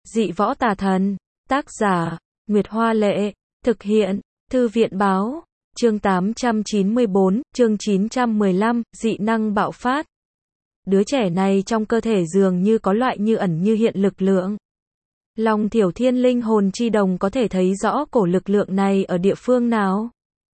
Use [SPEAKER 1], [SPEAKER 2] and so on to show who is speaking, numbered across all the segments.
[SPEAKER 1] Dị võ tà thần. Tác giả, Nguyệt Hoa Lệ. Thực hiện, Thư viện Báo. Chương 894, chương 915, dị năng bạo phát. Đứa trẻ này trong cơ thể dường như có loại như ẩn như hiện lực lượng. Long Thiểu Thiên linh hồn chi đồng có thể thấy rõ cổ lực lượng này ở địa phương nào.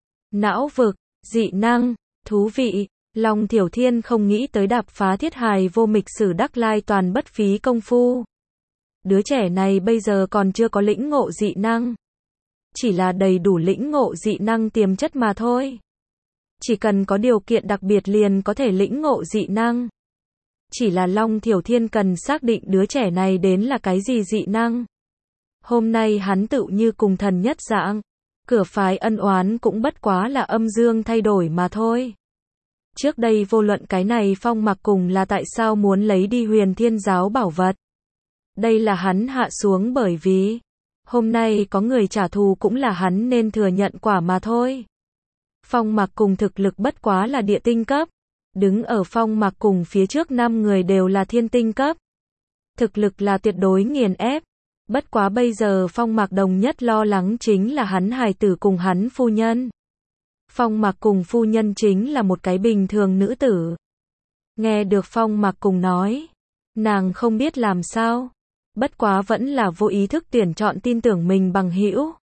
[SPEAKER 1] Não vực, dị năng, thú vị. Long Thiểu Thiên không nghĩ tới đạp phá thiết hài vô mịch sử đắc lai toàn bất phí công phu. Đứa trẻ này bây giờ còn chưa có lĩnh ngộ dị năng. Chỉ là đầy đủ lĩnh ngộ dị năng tiềm chất mà thôi. Chỉ cần có điều kiện đặc biệt liền có thể lĩnh ngộ dị năng. Chỉ là Long Thiểu Thiên cần xác định đứa trẻ này đến là cái gì dị năng. Hôm nay hắn tự như cùng thần nhất dạng. Cửa phái ân oán cũng bất quá là âm dương thay đổi mà thôi. Trước đây vô luận cái này Phong Mặc cùng là tại sao muốn lấy đi Huyền Thiên giáo bảo vật. Đây là hắn hạ xuống bởi vì hôm nay có người trả thù cũng là hắn nên thừa nhận quả mà thôi. Phong Mặc cùng thực lực bất quá là địa tinh cấp. Đứng ở Phong Mặc cùng phía trước 5 người đều là thiên tinh cấp. Thực lực là tuyệt đối nghiền ép. Bất quá bây giờ Phong Mặc đồng nhất lo lắng chính là hắn hài tử cùng hắn phu nhân. Phong Mặc cùng phu nhân chính là một cái bình thường nữ tử. Nghe được Phong Mặc cùng nói, nàng không biết làm sao. Bất quá vẫn là vô ý thức tuyển chọn tin tưởng mình bằng hữu.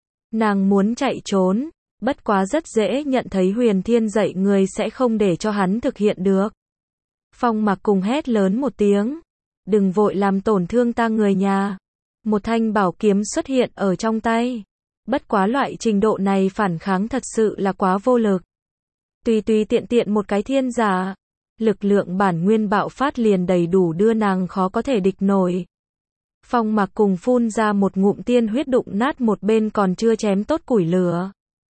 [SPEAKER 1] Nàng muốn chạy trốn, bất quá rất dễ nhận thấy Huyền Thiên dạy người sẽ không để cho hắn thực hiện được. Phong Mặc cùng hét lớn một tiếng, đừng vội làm tổn thương ta người nhà. Một thanh bảo kiếm xuất hiện ở trong tay. Bất quá loại trình độ này phản kháng thật sự là quá vô lực. Tùy tiện tiện một cái thiên giả, lực lượng bản nguyên bạo phát liền đầy đủ đưa nàng khó có thể địch nổi. Phong Mặc cùng phun ra một ngụm tiên huyết đụng nát một bên còn chưa chém tốt củi lửa.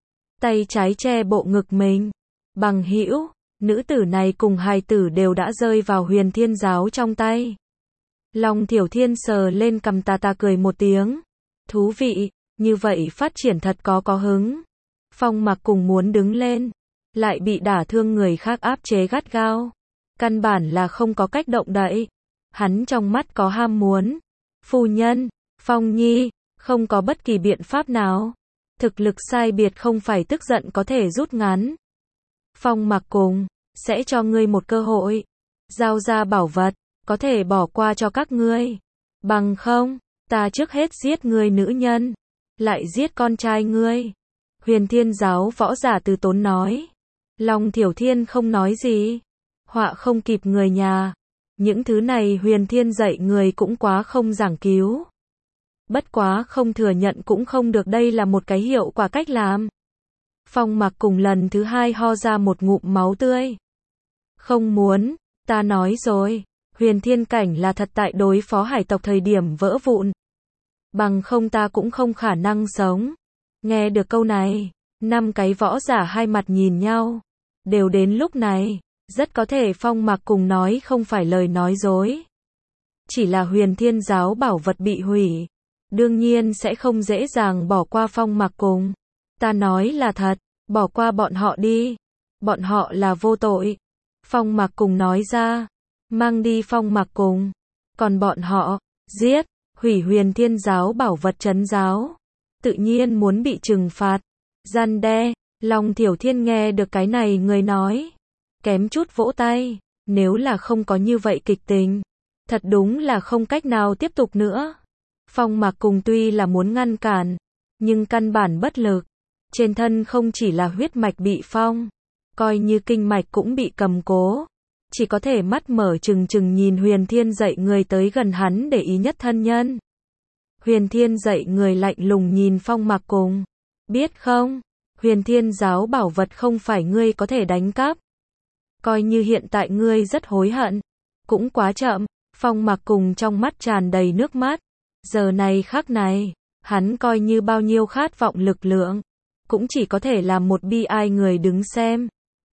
[SPEAKER 1] Tay trái che bộ ngực mình. Bằng hữu, nữ tử này cùng hài tử đều đã rơi vào Huyền Thiên giáo trong tay. Long Thiểu Thiên sờ lên cằm tà cười một tiếng. Thú vị, như vậy phát triển thật có hứng. Phong Mặc cùng muốn đứng lên, lại bị đả thương người khác áp chế gắt gao. Căn bản là không có cách động đậy. Hắn trong mắt có ham muốn. Phu nhân, Phong Nhi, không có bất kỳ biện pháp nào. Thực lực sai biệt không phải tức giận có thể rút ngắn. Phong Mặc cùng, sẽ cho ngươi một cơ hội. Giao ra bảo vật, có thể bỏ qua cho các ngươi. Bằng không, ta trước hết giết ngươi nữ nhân, lại giết con trai ngươi. Huyền Thiên giáo võ giả từ tốn nói. Long Thiểu Thiên không nói gì. Họa không kịp người nhà. Những thứ này Huyền Thiên dạy người cũng quá không giảng cứu. Bất quá không thừa nhận cũng không được, đây là một cái hiệu quả cách làm. Phong Mặc cùng lần thứ hai ho ra một ngụm máu tươi. Không muốn, ta nói rồi, Huyền Thiên cảnh là thật tại đối phó hải tộc thời điểm vỡ vụn. Bằng không ta cũng không khả năng sống. Nghe được câu này, 5 cái võ giả hai mặt nhìn nhau. Đều đến lúc này, rất có thể Phong Mặc cùng nói không phải lời nói dối. Chỉ là Huyền Thiên giáo bảo vật bị hủy. Đương nhiên sẽ không dễ dàng bỏ qua Phong Mặc cùng. Ta nói là thật, bỏ qua bọn họ đi. Bọn họ là vô tội. Phong Mặc cùng nói ra. Mang đi Phong Mặc cùng. Còn bọn họ, giết, hủy Huyền Thiên giáo bảo vật trấn giáo. Tự nhiên muốn bị trừng phạt. Răn đe, Long Thiểu Thiên nghe được cái này người nói. Kém chút vỗ tay. Nếu là không có như vậy kịch tình. Thật đúng là không cách nào tiếp tục nữa. Phong Mặc cùng tuy là muốn ngăn cản, nhưng căn bản bất lực. Trên thân không chỉ là huyết mạch bị phong, coi như kinh mạch cũng bị cầm cố. Chỉ có thể mắt mở trừng nhìn Huyền Thiên dạy người tới gần hắn để ý nhất thân nhân. Huyền Thiên dạy người lạnh lùng nhìn Phong Mặc cùng. Biết không, Huyền Thiên giáo bảo vật không phải ngươi có thể đánh cắp. Coi như hiện tại ngươi rất hối hận, cũng quá chậm. Phong Mặc cùng trong mắt tràn đầy nước mắt. Giờ này khắc này, hắn coi như bao nhiêu khát vọng lực lượng, cũng chỉ có thể làm một bi ai người đứng xem.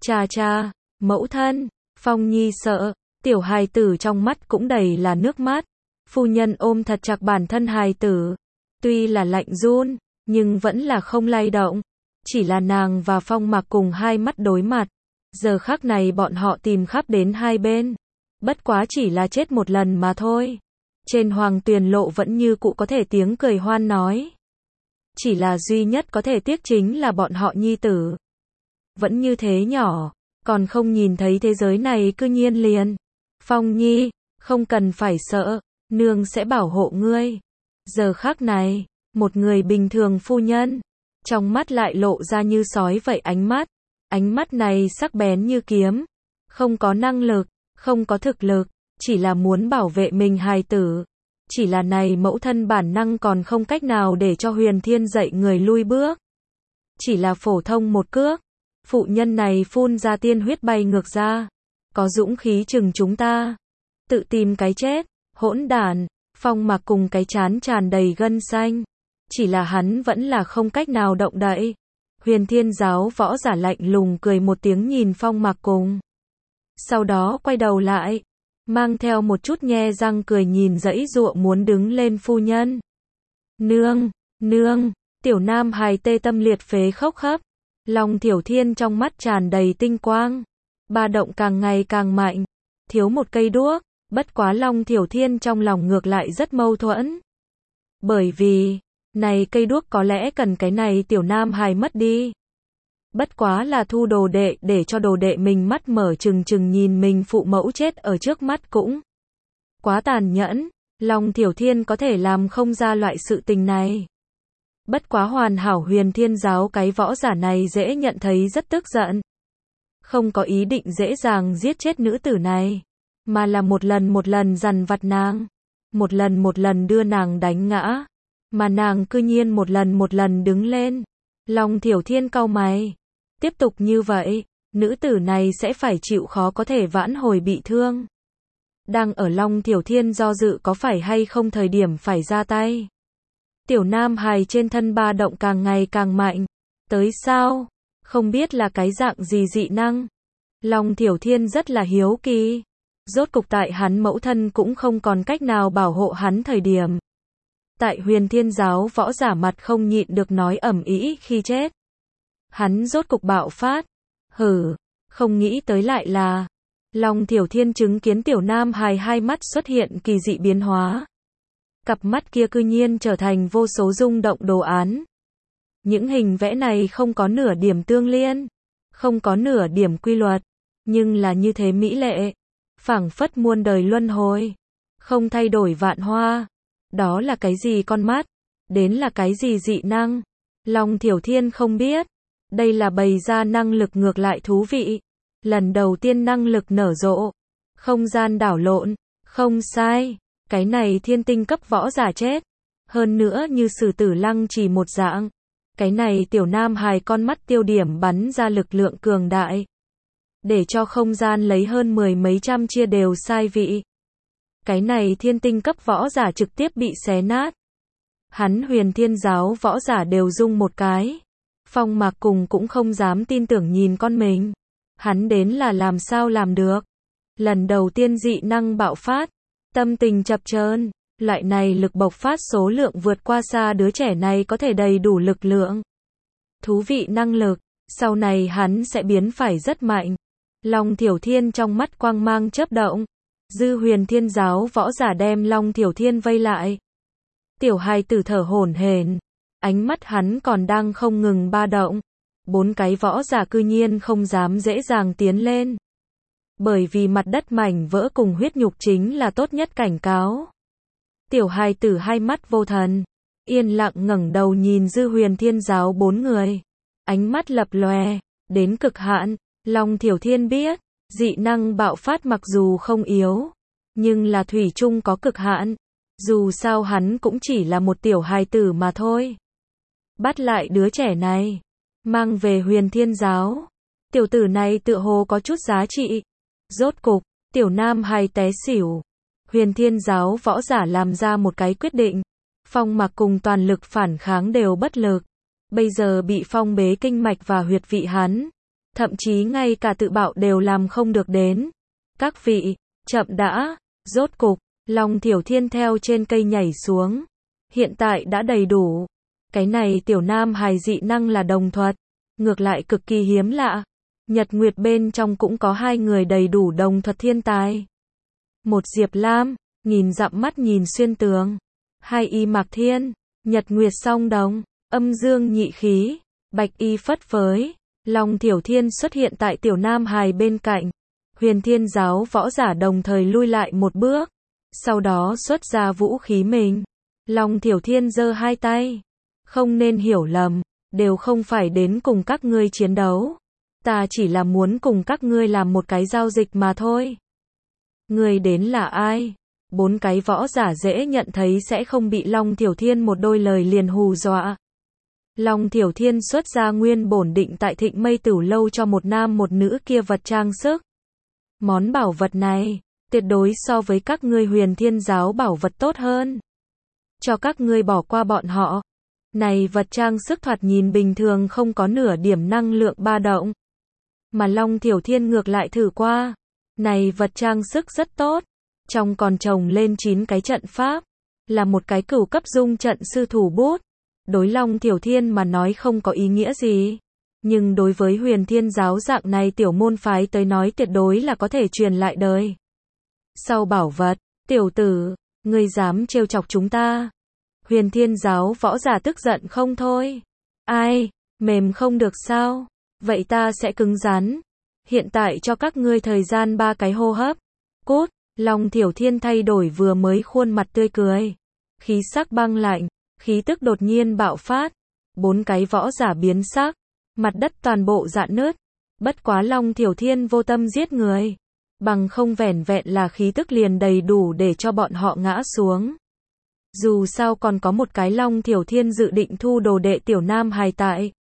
[SPEAKER 1] Cha, mẫu thân, Phong Nhi sợ, tiểu hài tử trong mắt cũng đầy là nước mắt. Phu nhân ôm thật chặt bản thân hài tử, tuy là lạnh run, nhưng vẫn là không lay động. Chỉ là nàng và Phong Mặc cùng hai mắt đối mặt. Giờ khắc này bọn họ tìm khắp đến hai bên. Bất quá chỉ là chết một lần mà thôi. Trên Hoàng Tuyền Lộ vẫn như cũ có thể tiếng cười hoan nói. Chỉ là duy nhất có thể tiếc chính là bọn họ nhi tử. Vẫn như thế nhỏ, còn không nhìn thấy thế giới này cư nhiên liền. Phong Nhi, không cần phải sợ, nương sẽ bảo hộ ngươi. Giờ khắc này, một người bình thường phu nhân, trong mắt lại lộ ra như sói vậy ánh mắt này sắc bén như kiếm, không có năng lực, không có thực lực, chỉ là muốn bảo vệ mình hài tử. Chỉ là này mẫu thân bản năng còn không cách nào để cho Huyền Thiên dạy người lui bước. Chỉ là phổ thông một cước, phụ nhân này phun ra tiên huyết bay ngược ra. Có dũng khí chừng chúng ta. Tự tìm cái chết, hỗn đản. Phong Mặc cùng cái trán tràn đầy gân xanh. Chỉ là hắn vẫn là không cách nào động đậy. Huyền Thiên giáo võ giả lạnh lùng cười một tiếng nhìn Phong Mặc cùng. Sau đó quay đầu lại, mang theo một chút nhe răng cười nhìn giãy giụa muốn đứng lên phu nhân. Nương, nương, tiểu nam hài tê tâm liệt phế khóc khắp. Long Thiểu Thiên trong mắt tràn đầy tinh quang. Ba động càng ngày càng mạnh. Thiếu một cây đuốc, bất quá Long Thiểu Thiên trong lòng ngược lại rất mâu thuẫn. Bởi vì, này cây đuốc có lẽ cần cái này tiểu nam hài mất đi. Bất quá là thu đồ đệ để cho đồ đệ mình mắt mở trừng trừng nhìn mình phụ mẫu chết ở trước mắt cũng quá tàn nhẫn. Long Thiểu Thiên có thể làm không ra loại sự tình này. Bất quá Hoàn Hảo Huyền Thiên giáo cái võ giả này dễ nhận thấy rất tức giận. Không có ý định dễ dàng giết chết nữ tử này, mà là một lần dằn vặt nàng, một lần đưa nàng đánh ngã, mà nàng cư nhiên một lần đứng lên. Long Thiểu Thiên cau mày, tiếp tục như vậy, nữ tử này sẽ phải chịu khó có thể vãn hồi bị thương. Đang ở Long Thiểu Thiên do dự có phải hay không thời điểm phải ra tay. Tiểu nam hài trên thân ba động càng ngày càng mạnh. Tới sao? Không biết là cái dạng gì dị năng. Long Thiểu Thiên rất là hiếu kỳ. Rốt cục tại hắn mẫu thân cũng không còn cách nào bảo hộ hắn thời điểm. Tại Huyền Thiên giáo võ giả mặt không nhịn được nói ầm ĩ khi chết. Hắn rốt cục bạo phát. Không nghĩ tới lại là. Long Thiểu Thiên chứng kiến tiểu nam hài hai mắt xuất hiện kỳ dị biến hóa. Cặp mắt kia cư nhiên trở thành vô số rung động đồ án. Những hình vẽ này không có nửa điểm tương liên, không có nửa điểm quy luật, nhưng là như thế mỹ lệ, phảng phất muôn đời luân hồi, không thay đổi vạn hoa. Đó là cái gì con mắt? Đến là cái gì dị năng? Long Thiểu Thiên không biết. Đây là bày ra năng lực ngược lại thú vị. Lần đầu tiên năng lực nở rộ. Không gian đảo lộn. Không sai. Cái này thiên tinh cấp võ giả chết. Hơn nữa như Sử Tử Lăng chỉ một dạng. Cái này tiểu nam hài con mắt tiêu điểm bắn ra lực lượng cường đại. Để cho không gian lấy hơn 10 mấy trăm chia đều sai vị. Cái này thiên tinh cấp võ giả trực tiếp bị xé nát. Hắn Huyền Thiên giáo võ giả đều rung một cái. Phong Mặc cùng cũng không dám tin tưởng nhìn con mình. Hắn đến là làm sao làm được. Lần đầu tiên dị năng bạo phát. Tâm tình chập chờn, loại này lực bộc phát số lượng vượt qua xa đứa trẻ này có thể đầy đủ lực lượng. Thú vị năng lực, sau này hắn sẽ biến phải rất mạnh. Long Thiểu Thiên trong mắt quang mang chớp động. Dư Huyền Thiên giáo võ giả đem Long Thiểu Thiên vây lại. Tiểu hài tử thở hổn hển, ánh mắt hắn còn đang không ngừng ba động. Bốn cái võ giả cư nhiên không dám dễ dàng tiến lên. Bởi vì mặt đất mảnh vỡ cùng huyết nhục chính là tốt nhất cảnh cáo. Tiểu hài tử hai mắt vô thần, yên lặng ngẩng đầu nhìn Dư Huyền Thiên giáo bốn người. Ánh mắt lập lòe, đến cực hạn. Long Thiểu Thiên biết, dị năng bạo phát mặc dù không yếu, nhưng là thủy chung có cực hạn. Dù sao hắn cũng chỉ là một tiểu hài tử mà thôi. Bắt lại đứa trẻ này, mang về Huyền Thiên giáo. Tiểu tử này tựa hồ có chút giá trị. Rốt cục, tiểu nam hài té xỉu. Huyền Thiên giáo võ giả làm ra một cái quyết định. Phong Mặc cùng toàn lực phản kháng đều bất lực. Bây giờ bị phong bế kinh mạch và huyệt vị hắn. Thậm chí ngay cả tự bạo đều làm không được đến. Các vị, chậm đã. Rốt cục, Long Thiểu Thiên theo trên cây nhảy xuống. Hiện tại đã đầy đủ. Cái này tiểu nam hài dị năng là đồng thuật. Ngược lại cực kỳ hiếm lạ. Nhật Nguyệt bên trong cũng có hai người đầy đủ đồng thuật thiên tài. Một Diệp Lam, nghìn dặm mắt nhìn xuyên tường. Hai y mạc thiên, nhật nguyệt song đồng, âm dương nhị khí, bạch y phất phới. Long Thiểu Thiên xuất hiện tại Tiểu Nam Hài bên cạnh. Huyền Thiên giáo võ giả đồng thời lui lại một bước. Sau đó xuất ra vũ khí mình. Long Thiểu Thiên giơ hai tay. Không nên hiểu lầm, đều không phải đến cùng các ngươi chiến đấu. Ta chỉ là muốn cùng các ngươi làm một cái giao dịch mà thôi. Ngươi đến là ai? Bốn cái võ giả dễ nhận thấy sẽ không bị Long Thiểu Thiên một đôi lời liền hù dọa. Long Thiểu Thiên xuất ra nguyên bổn định tại Thịnh Mây Tửu lâu cho một nam một nữ kia vật trang sức. Món bảo vật này, tuyệt đối so với các ngươi Huyền Thiên giáo bảo vật tốt hơn. Cho các ngươi bỏ qua bọn họ. Này vật trang sức thoạt nhìn bình thường không có nửa điểm năng lượng ba động. Mà Long Thiểu Thiên ngược lại thử qua. Này vật trang sức rất tốt. Trong còn trồng lên 9 cái trận pháp. Là một cái cửu cấp dung trận sư thủ bút. Đối Long Thiểu Thiên mà nói không có ý nghĩa gì. Nhưng đối với Huyền Thiên giáo dạng này tiểu môn phái tới nói tuyệt đối là có thể truyền lại đời. Sau bảo vật, tiểu tử, ngươi dám trêu chọc chúng ta. Huyền Thiên giáo võ giả tức giận không thôi. Ai, mềm không được sao? Vậy ta sẽ cứng rắn. Hiện tại cho các ngươi thời gian 3 cái hô hấp. Cút, Long Thiểu Thiên thay đổi vừa mới khuôn mặt tươi cười. Khí sắc băng lạnh, khí tức đột nhiên bạo phát. 4 cái võ giả biến sắc, mặt đất toàn bộ rạn nứt. Bất quá Long Thiểu Thiên vô tâm giết người. Bằng không vẻn vẹn là khí tức liền đầy đủ để cho bọn họ ngã xuống. Dù sao còn có một cái Long Thiểu Thiên dự định thu đồ đệ Tiểu Nam Hài tại.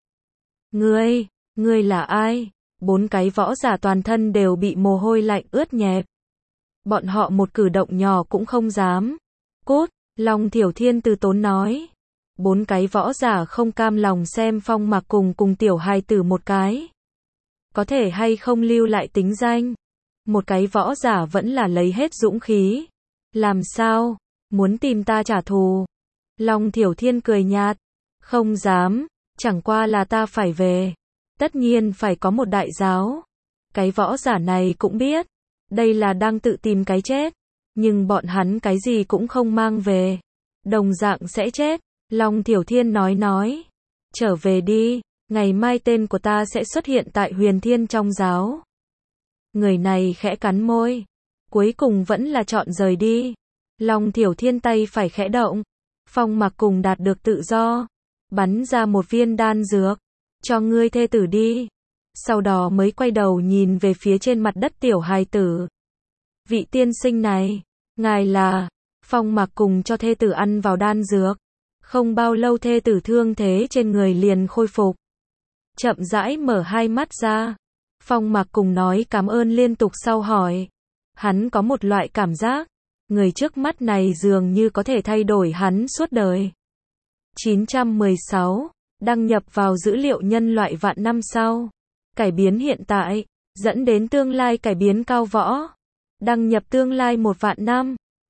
[SPEAKER 1] Ngươi là ai? 4 cái võ giả toàn thân đều bị mồ hôi lạnh ướt nhẹp. Bọn họ một cử động nhỏ cũng không dám. Cút, Long Thiểu Thiên từ tốn nói. 4 cái võ giả không cam lòng xem Phong Mạc cùng tiểu hài tử một cái. Có thể hay không lưu lại tính danh. Một cái võ giả vẫn là lấy hết dũng khí. Làm sao? Muốn tìm ta trả thù. Long Thiểu Thiên cười nhạt. Không dám, chẳng qua là ta phải về. Tất nhiên phải có một đại giáo. Cái võ giả này cũng biết. Đây là đang tự tìm cái chết. Nhưng bọn hắn cái gì cũng không mang về. Đồng dạng sẽ chết. Long Thiểu Thiên nói. Trở về đi. Ngày mai tên của ta sẽ xuất hiện tại Huyền Thiên trong giáo. Người này khẽ cắn môi. Cuối cùng vẫn là chọn rời đi. Long Thiểu Thiên tay phải khẽ động. Phong Mạc cùng đạt được tự do. Bắn ra một viên đan dược. Cho ngươi thê tử đi. Sau đó mới quay đầu nhìn về phía trên mặt đất tiểu hài tử. Vị tiên sinh này, ngài là... Phong Mạc cùng cho thê tử ăn vào đan dược. Không bao lâu thê tử thương thế trên người liền khôi phục. Chậm rãi mở hai mắt ra. Phong Mạc cùng nói cảm ơn liên tục sau hỏi. Hắn có một loại cảm giác. Người trước mắt này dường như có thể thay đổi hắn suốt đời. 916. Đăng nhập vào dữ liệu nhân loại vạn năm sau. Cải biến hiện tại. Dẫn đến tương lai cải biến cao võ. Đăng nhập tương lai 1 vạn năm.